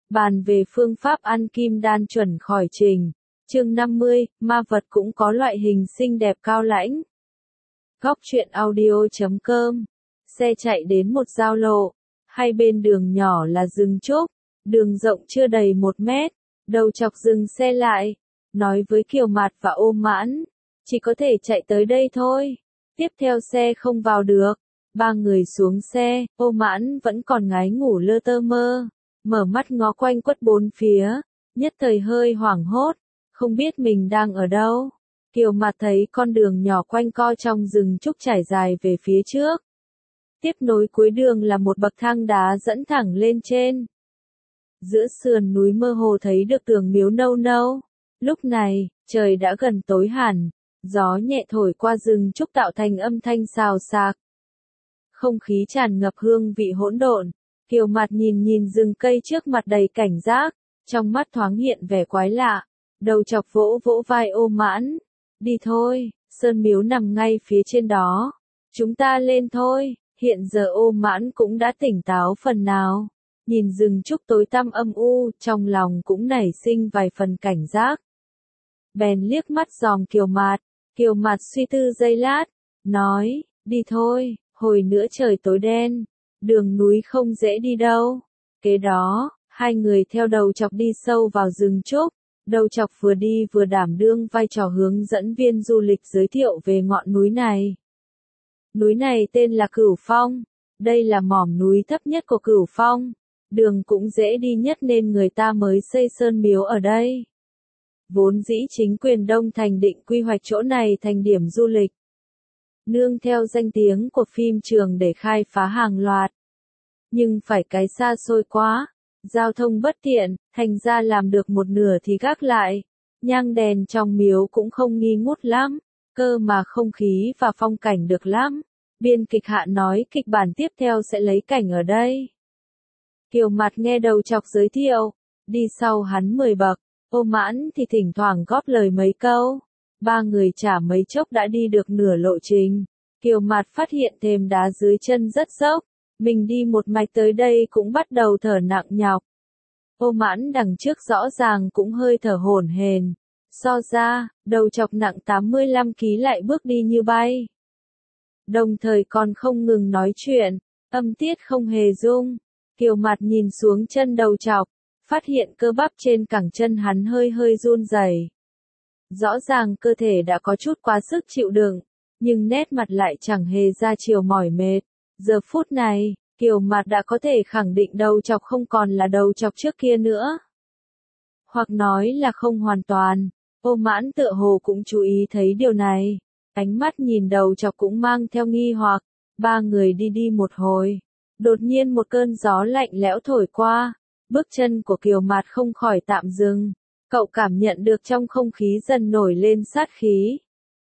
Bàn về phương pháp ăn kim đan chuẩn khỏi trình. Chương 50, ma vật cũng có loại hình xinh đẹp cao lãnh. Góc truyện audio.com. Xe chạy đến một giao lộ, hai bên đường nhỏ là rừng trúc, đường rộng chưa đầy 1 mét, Đầu Chọc dừng xe lại, nói với Kiều Mạt và Ô Mãn, chỉ có thể chạy tới đây thôi, tiếp theo xe không vào được. Ba người xuống xe, Ô Mãn vẫn còn ngái ngủ lơ tơ mơ, mở mắt ngó quanh quất bốn phía, nhất thời hơi hoảng hốt, không biết mình đang ở đâu. Kiều Mạt thấy con đường nhỏ quanh co trong rừng trúc trải dài về phía trước. Tiếp nối cuối đường là một bậc thang đá dẫn thẳng lên trên. Giữa sườn núi mơ hồ thấy được tường miếu nâu nâu. Lúc này, trời đã gần tối hẳn, gió nhẹ thổi qua rừng trúc tạo thành âm thanh xào xạc. Không khí tràn ngập hương vị hỗn độn. Kiều Mạt nhìn rừng cây trước mặt đầy cảnh giác, trong mắt thoáng hiện vẻ quái lạ. Đầu Chọc vỗ vỗ vai Ô Mãn. Đi thôi, sơn miếu nằm ngay phía trên đó. Chúng ta lên thôi. Hiện giờ Ô Mãn cũng đã tỉnh táo phần nào. Nhìn rừng trúc tối tăm âm u, trong lòng cũng nảy sinh vài phần cảnh giác. Bèn liếc mắt dòm Kiều Mạt. Kiều Mạt suy tư giây lát, nói, đi thôi, hồi nữa trời tối đen, đường núi không dễ đi đâu. Kế đó, hai người theo Đầu Chọc đi sâu vào rừng trúc. Đầu Chọc vừa đi vừa đảm đương vai trò hướng dẫn viên du lịch giới thiệu về ngọn núi này. Núi này tên là Cửu Phong, đây là mỏm núi thấp nhất của Cửu Phong, đường cũng dễ đi nhất nên người ta mới xây sơn miếu ở đây. Vốn dĩ chính quyền Đông Thành định quy hoạch chỗ này thành điểm du lịch. Nương theo danh tiếng của phim trường để khai phá hàng loạt. Nhưng phải cái xa xôi quá, giao thông bất tiện, thành ra làm được một nửa thì gác lại. Nhang đèn trong miếu cũng không nghi ngút lắm, cơ mà không khí và phong cảnh được lắm. Biên kịch Hạ nói kịch bản tiếp theo sẽ lấy cảnh ở đây. Kiều Mạt nghe Đầu Chọc giới thiệu, đi sau hắn 10 bậc, Ô Mãn thì thỉnh thoảng góp lời mấy câu. Ba người chả mấy chốc đã đi được nửa lộ trình. Kiều Mạt phát hiện thềm đá dưới chân rất dốc, mình đi một mạch tới đây cũng bắt đầu thở nặng nhọc. Ô Mãn đằng trước rõ ràng cũng hơi thở hổn hển. So ra, Đầu Chọc nặng 85 kg lại bước đi như bay. Đồng thời còn không ngừng nói chuyện, âm tiết không hề rung. Kiều Mạt nhìn xuống chân Đầu Chọc, phát hiện cơ bắp trên cẳng chân hắn hơi run rẩy. Rõ ràng cơ thể đã có chút quá sức chịu đựng, nhưng nét mặt lại chẳng hề ra chiều mỏi mệt. Giờ phút này, Kiều Mạt đã có thể khẳng định Đầu Chọc không còn là Đầu Chọc trước kia nữa. Hoặc nói là không hoàn toàn. Ô Mãn tựa hồ cũng chú ý thấy điều này. Ánh mắt nhìn Đầu Chọc cũng mang theo nghi hoặc. Ba người đi một hồi. Đột nhiên một cơn gió lạnh lẽo thổi qua. Bước chân của Kiều Mạt không khỏi tạm dừng. Cậu cảm nhận được trong không khí dần nổi lên sát khí.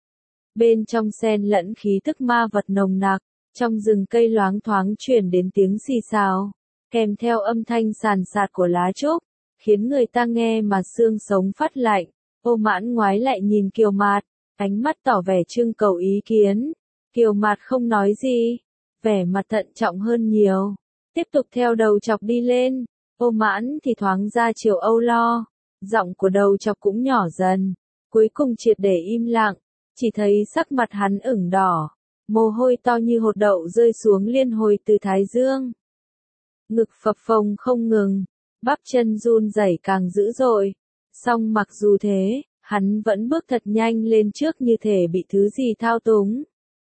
Bên trong xen lẫn khí tức ma vật nồng nặc. Trong rừng cây loáng thoáng truyền đến tiếng xì xào. Kèm theo âm thanh sàn sạt của lá trúc. Khiến người ta nghe mà xương sống phát lạnh. Ô Mãn ngoái lại nhìn Kiều Mạt, ánh mắt tỏ vẻ trưng cầu ý kiến. Kiều Mạt không nói gì, vẻ mặt thận trọng hơn nhiều. Tiếp tục theo Đầu Chọc đi lên. Ô Mãn thì thoáng ra chiều âu lo. Giọng của Đầu Chọc cũng nhỏ dần. Cuối cùng triệt để im lặng. Chỉ thấy sắc mặt hắn ửng đỏ. Mồ hôi to như hột đậu rơi xuống liên hồi từ thái dương. Ngực phập phồng không ngừng. Bắp chân run rẩy càng dữ dội. Song mặc dù thế, hắn vẫn bước thật nhanh lên trước như thể bị thứ gì thao túng.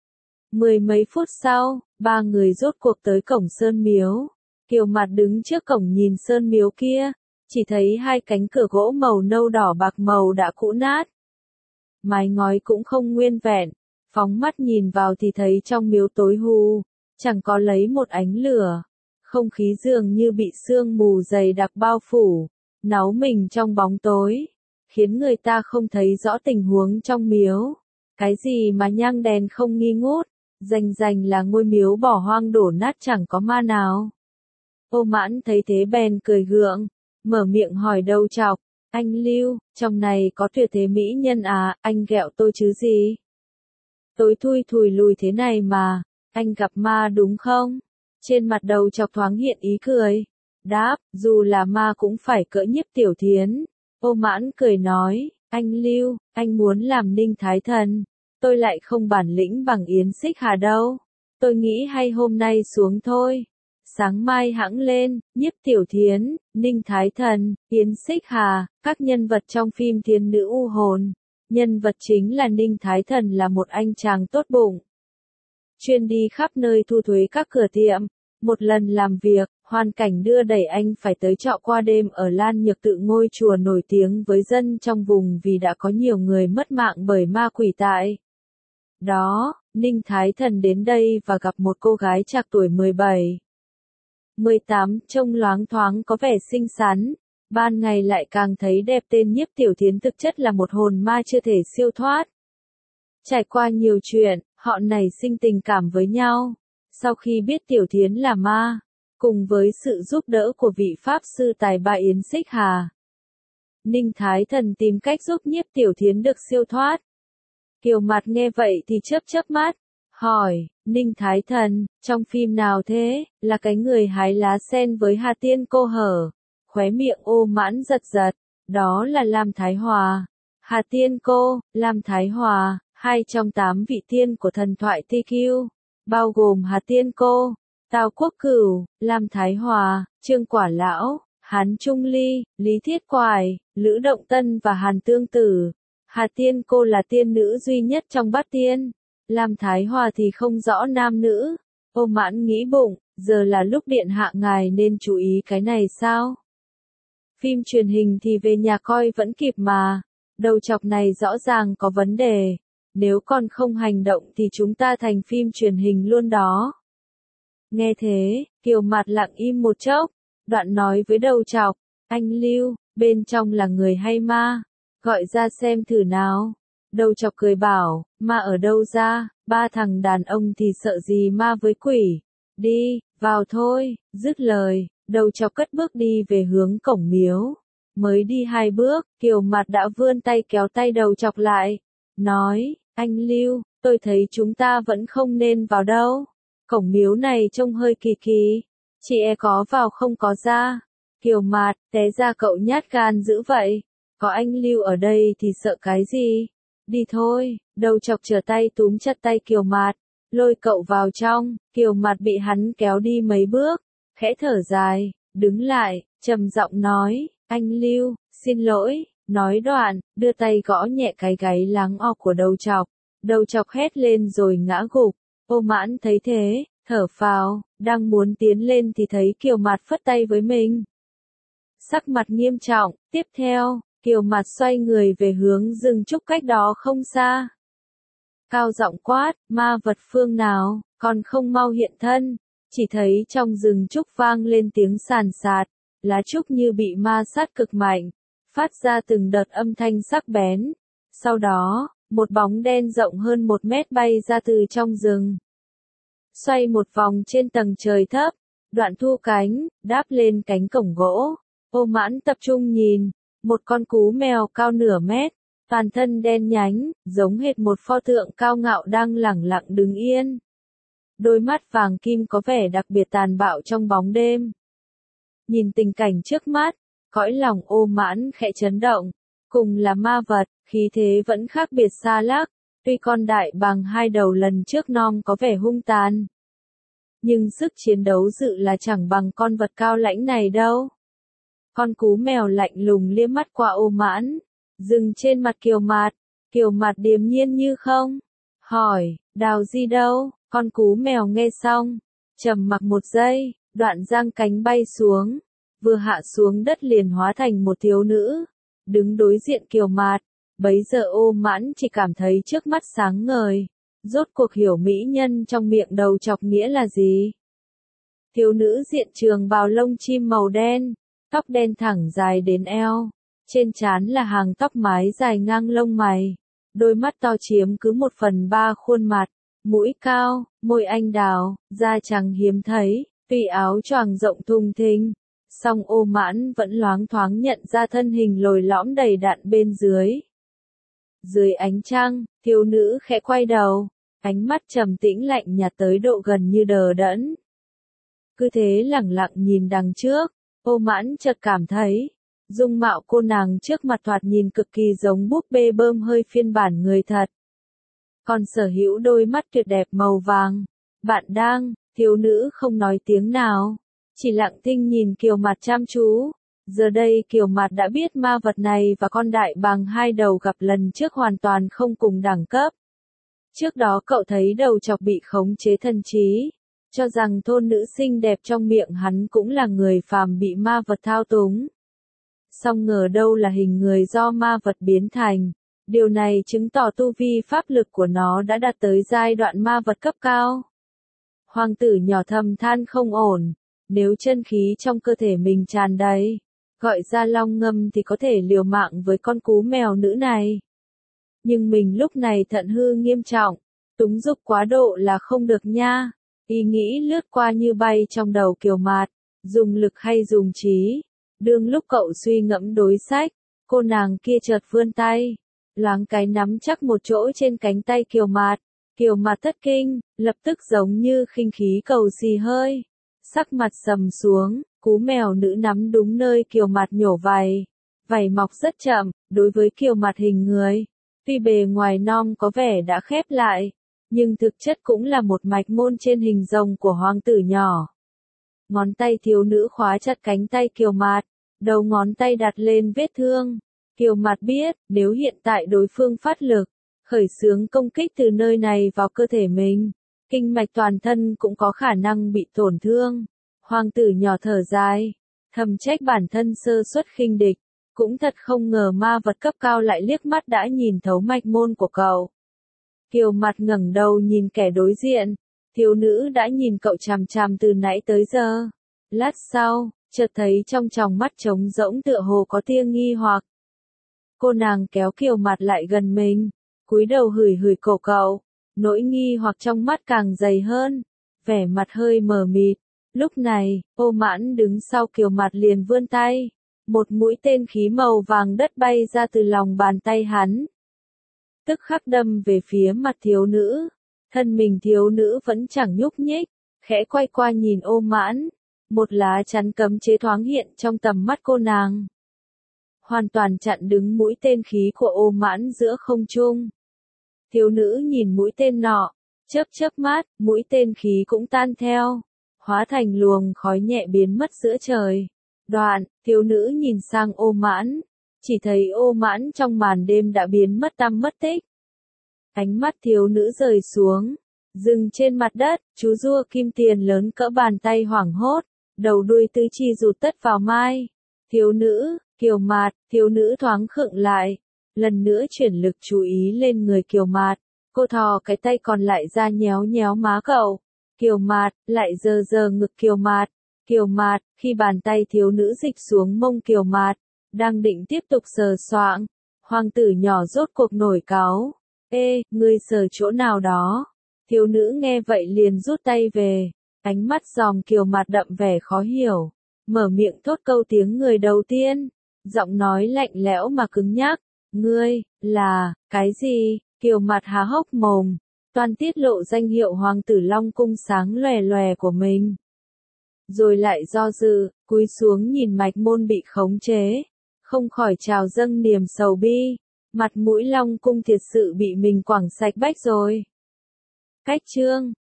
10 mấy phút sau, ba người rốt cuộc tới cổng sơn miếu. Kiều Mạt đứng trước cổng nhìn sơn miếu kia, chỉ thấy hai cánh cửa gỗ màu nâu đỏ bạc màu đã cũ nát. Mái ngói cũng không nguyên vẹn, phóng mắt nhìn vào thì thấy trong miếu tối hù, chẳng có lấy một ánh lửa. Không khí dường như bị sương mù dày đặc bao phủ, náu mình trong bóng tối, khiến người ta không thấy rõ tình huống trong miếu. Cái gì mà nhang đèn không nghi ngút, rành là ngôi miếu bỏ hoang đổ nát chẳng có ma nào. Ô Mãn thấy thế bèn cười gượng, mở miệng hỏi Đầu Chọc, anh Lưu, trong này có tuyệt thế mỹ nhân à, anh ghẹo tôi chứ gì? Tối thui thùi lùi thế này mà, anh gặp ma đúng không? Trên mặt Đầu Chọc thoáng hiện ý cười. đáp, dù là ma cũng phải cỡ Nhiếp Tiểu Thiến. Ô Mãn cười nói, anh Lưu, anh muốn làm Ninh Thái Thần, tôi lại không bản lĩnh bằng Yến Xích Hà đâu. Tôi nghĩ hay hôm nay xuống thôi. Sáng mai hẵng lên, Nhiếp Tiểu Thiến, Ninh Thái Thần, Yến Xích Hà, các nhân vật trong phim Thiên Nữ U Hồn. Nhân vật chính là Ninh Thái Thần là một anh chàng tốt bụng. Chuyên đi khắp nơi thu thuế các cửa tiệm. Một lần làm việc, hoàn cảnh đưa đẩy anh phải tới trọ qua đêm ở Lan Nhược Tự, ngôi chùa nổi tiếng với dân trong vùng vì đã có nhiều người mất mạng bởi ma quỷ tại đó. Ninh Thái Thần đến đây và gặp một cô gái trạc tuổi 17, 18, trông loáng thoáng có vẻ xinh xắn, ban ngày lại càng thấy đẹp. Tên Nhiếp Tiểu Thiến thực chất là một hồn ma chưa thể siêu thoát. Trải qua nhiều chuyện, họ nảy sinh tình cảm với nhau. Sau khi biết Tiểu Thiến là ma, cùng với sự giúp đỡ của vị pháp sư tài ba Yến Xích Hà, Ninh Thái Thần tìm cách giúp Nhiếp Tiểu Thiến được siêu thoát. Kiều Mạt nghe vậy thì chớp mắt, hỏi, Ninh Thái Thần, trong phim nào thế, là cái người hái lá sen với Hà Tiên Cô hở? Khóe miệng Ô Mãn giật giật, đó là Lam Thái Hòa. Hà Tiên Cô, Lam Thái Hòa, 2 trong 8 vị tiên của thần thoại TQ, bao gồm Hà Tiên Cô, Tào Quốc Cửu, Lam Thái Hòa, Trương Quả Lão, Hán Trung Ly, Lý Thiết Quài, Lữ Động Tân và Hàn Tương Tử. Hà Tiên Cô là tiên nữ duy nhất trong bát tiên. Lam Thái Hòa thì không rõ nam nữ. Ô Mãn nghĩ bụng, giờ là lúc điện hạ ngài nên chú ý cái này sao? Phim truyền hình thì về nhà coi vẫn kịp mà. Đầu chọc này rõ ràng có vấn đề. Nếu còn không hành động thì chúng ta thành phim truyền hình luôn đó. Nghe thế, Kiều Mạt lặng im một chốc, đoạn nói với đầu chọc, anh Lưu, bên trong là người hay ma? Gọi ra xem thử nào. Đầu chọc cười bảo, ma ở đâu ra, 3 thằng đàn ông thì sợ gì ma với quỷ. Đi, vào thôi. Dứt lời, đầu chọc cất bước đi về hướng cổng miếu. Mới đi 2 bước, Kiều Mạt đã vươn tay kéo tay đầu chọc lại. Nói, anh Lưu, tôi thấy chúng ta vẫn không nên vào đâu. Cổng miếu này trông hơi kỳ kỳ. Chị e có vào không có ra. Kiều Mạt, té ra cậu nhát gan dữ vậy. Có anh Lưu ở đây thì sợ cái gì? Đi thôi. Đầu chọc trở tay túm chặt tay Kiều Mạt, lôi cậu vào trong. Kiều Mạt bị hắn kéo đi mấy bước, khẽ thở dài, đứng lại, trầm giọng nói, anh Lưu, xin lỗi. Nói đoạn, đưa tay gõ nhẹ cái gáy láng o của đầu chọc. Đầu chọc hét lên rồi ngã gục. Ô Mãn thấy thế, thở phào, đang muốn tiến lên thì thấy Kiều Mạt phất tay với mình. Sắc mặt nghiêm trọng, tiếp theo, Kiều Mạt xoay người về hướng rừng trúc cách đó không xa. Cao giọng quát, ma vật phương nào, còn không mau hiện thân. Chỉ thấy trong rừng trúc vang lên tiếng sàn sạt, lá trúc như bị ma sát cực mạnh, phát ra từng đợt âm thanh sắc bén. Sau đó, một bóng đen rộng hơn 1 mét bay ra từ trong rừng. Xoay một vòng trên tầng trời thấp, đoạn thu cánh, đáp lên cánh cổng gỗ. Ô Mãn tập trung nhìn, một con cú mèo cao nửa mét, toàn thân đen nhánh, giống hệt một pho tượng cao ngạo đang lẳng lặng đứng yên. Đôi mắt vàng kim có vẻ đặc biệt tàn bạo trong bóng đêm. Nhìn tình cảnh trước mắt, cõi lòng Ô Mãn khẽ chấn động. Cùng là ma vật, khí thế vẫn khác biệt xa lắc. Tuy con đại bàng 2 đầu lần trước non có vẻ hung tàn, nhưng sức chiến đấu dự là chẳng bằng con vật cao lãnh này đâu. Con cú mèo lạnh lùng liếc mắt qua Ô Mãn, dừng trên mặt Kiều Mạt. Kiều Mạt điềm nhiên như không, hỏi, Đào Di đâu? Con cú mèo nghe xong, trầm mặc một giây, đoạn giang cánh bay xuống, vừa hạ xuống đất liền hóa thành một thiếu nữ, đứng đối diện Kiều Mạt. Bấy giờ Ô Mãn chỉ cảm thấy trước mắt sáng ngời, rốt cuộc hiểu mỹ nhân trong miệng đầu chọc nghĩa là gì. Thiếu nữ diện trường bào lông chim màu đen, tóc đen thẳng dài đến eo, trên trán là hàng tóc mái dài ngang lông mày, đôi mắt to chiếm cứ 1/3 khuôn mặt, mũi cao, môi anh đào, da trắng hiếm thấy, tuy áo choàng rộng thùng thình, song Ô Mãn vẫn loáng thoáng nhận ra thân hình lồi lõm đầy đặn bên dưới. Dưới ánh trăng, thiếu nữ khẽ quay đầu, ánh mắt trầm tĩnh lạnh nhạt tới độ gần như đờ đẫn. Cứ thế lẳng lặng nhìn đằng trước, Ô Mãn chợt cảm thấy, dung mạo cô nàng trước mặt thoạt nhìn cực kỳ giống búp bê bơm hơi phiên bản người thật. Còn sở hữu đôi mắt tuyệt đẹp màu vàng. Bạn đang, thiếu nữ không nói tiếng nào, chỉ lặng thinh nhìn Kiều Mạt chăm chú. Giờ đây Kiều Mạt đã biết ma vật này và con đại bàng hai đầu gặp lần trước hoàn toàn không cùng đẳng cấp. Trước đó cậu thấy đầu chọc bị khống chế thần trí, cho rằng thôn nữ xinh đẹp trong miệng hắn cũng là người phàm bị ma vật thao túng. Song ngờ đâu là hình người do ma vật biến thành. Điều này chứng tỏ tu vi pháp lực của nó đã đạt tới giai đoạn ma vật cấp cao. Hoàng tử nhỏ thầm than không ổn, nếu chân khí trong cơ thể mình tràn đầy, gọi ra long ngâm thì có thể liều mạng với con cú mèo nữ này. Nhưng mình lúc này thận hư nghiêm trọng, túng dục quá độ là không được nha. Ý nghĩ lướt qua như bay trong đầu Kiều Mạt, dùng lực hay dùng trí. Đương lúc cậu suy ngẫm đối sách, cô nàng kia chợt vươn tay, loáng cái nắm chắc một chỗ trên cánh tay Kiều Mạt. Kiều Mạt thất kinh, lập tức giống như khinh khí cầu xì hơi, sắc mặt sầm xuống, cú mèo nữ nắm đúng nơi Kiều Mạt nhổ vảy. Vảy mọc rất chậm, đối với Kiều Mạt hình người, tuy bề ngoài non có vẻ đã khép lại, nhưng thực chất cũng là một mạch môn trên hình rồng của hoàng tử nhỏ. Ngón tay thiếu nữ khóa chặt cánh tay Kiều Mạt, đầu ngón tay đặt lên vết thương. Kiều Mạt biết, nếu hiện tại đối phương phát lực, khởi xướng công kích từ nơi này vào cơ thể mình, kinh mạch toàn thân cũng có khả năng bị tổn thương. Hoàng tử nhỏ thở dài, thầm trách bản thân sơ suất khinh địch, cũng thật không ngờ ma vật cấp cao lại liếc mắt đã nhìn thấu mạch môn của cậu. Kiều Mạt ngẩng đầu nhìn kẻ đối diện, thiếu nữ đã nhìn cậu chằm chằm từ nãy tới giờ. Lát sau, chợt thấy trong tròng mắt trống rỗng tựa hồ có tia nghi hoặc. Cô nàng kéo Kiều Mạt lại gần mình, cúi đầu hửi hửi cổ cậu, nỗi nghi hoặc trong mắt càng dày hơn, vẻ mặt hơi mờ mịt. Lúc này, Ô Mãn đứng sau Kiều Mạt liền vươn tay, một mũi tên khí màu vàng đất bay ra từ lòng bàn tay hắn. Tức khắc đâm về phía mặt thiếu nữ, thân mình thiếu nữ vẫn chẳng nhúc nhích, khẽ quay qua nhìn Ô Mãn, một lá chắn cấm chế thoáng hiện trong tầm mắt cô nàng. Hoàn toàn chặn đứng mũi tên khí của Ô Mãn giữa không trung. Thiếu nữ nhìn mũi tên nọ, chớp chớp mắt, mũi tên khí cũng tan theo, hóa thành luồng khói nhẹ biến mất giữa trời. Đoạn, thiếu nữ nhìn sang Ô Mãn, chỉ thấy Ô Mãn trong màn đêm đã biến mất tăm mất tích. Ánh mắt thiếu nữ rời xuống, dừng trên mặt đất, chú rua kim tiền lớn cỡ bàn tay hoảng hốt, đầu đuôi tứ chi rụt tất vào mai. Thiếu nữ, Kiều Mạt, thiếu nữ thoáng khựng lại, lần nữa chuyển lực chú ý lên người Kiều Mạt, cô thò cái tay còn lại ra nhéo nhéo má cậu. Kiều Mạt, lại giơ giơ ngực Kiều Mạt. Kiều Mạt, khi bàn tay thiếu nữ dịch xuống mông Kiều Mạt, đang định tiếp tục sờ soạng, hoàng tử nhỏ rốt cuộc nổi cáu. Ê, ngươi sờ chỗ nào đó? Thiếu nữ nghe vậy liền rút tay về, ánh mắt dòm Kiều Mạt đậm vẻ khó hiểu, mở miệng thốt câu tiếng người đầu tiên, giọng nói lạnh lẽo mà cứng nhắc. Ngươi, là, cái gì? Kiều Mạt há hốc mồm, toan tiết lộ danh hiệu hoàng tử Long Cung sáng lòe lòe của mình. Rồi lại do dự, cúi xuống nhìn mạch môn bị khống chế, không khỏi trào dâng niềm sầu bi, mặt mũi Long Cung thiệt sự bị mình quẳng sạch bách rồi. Cách chương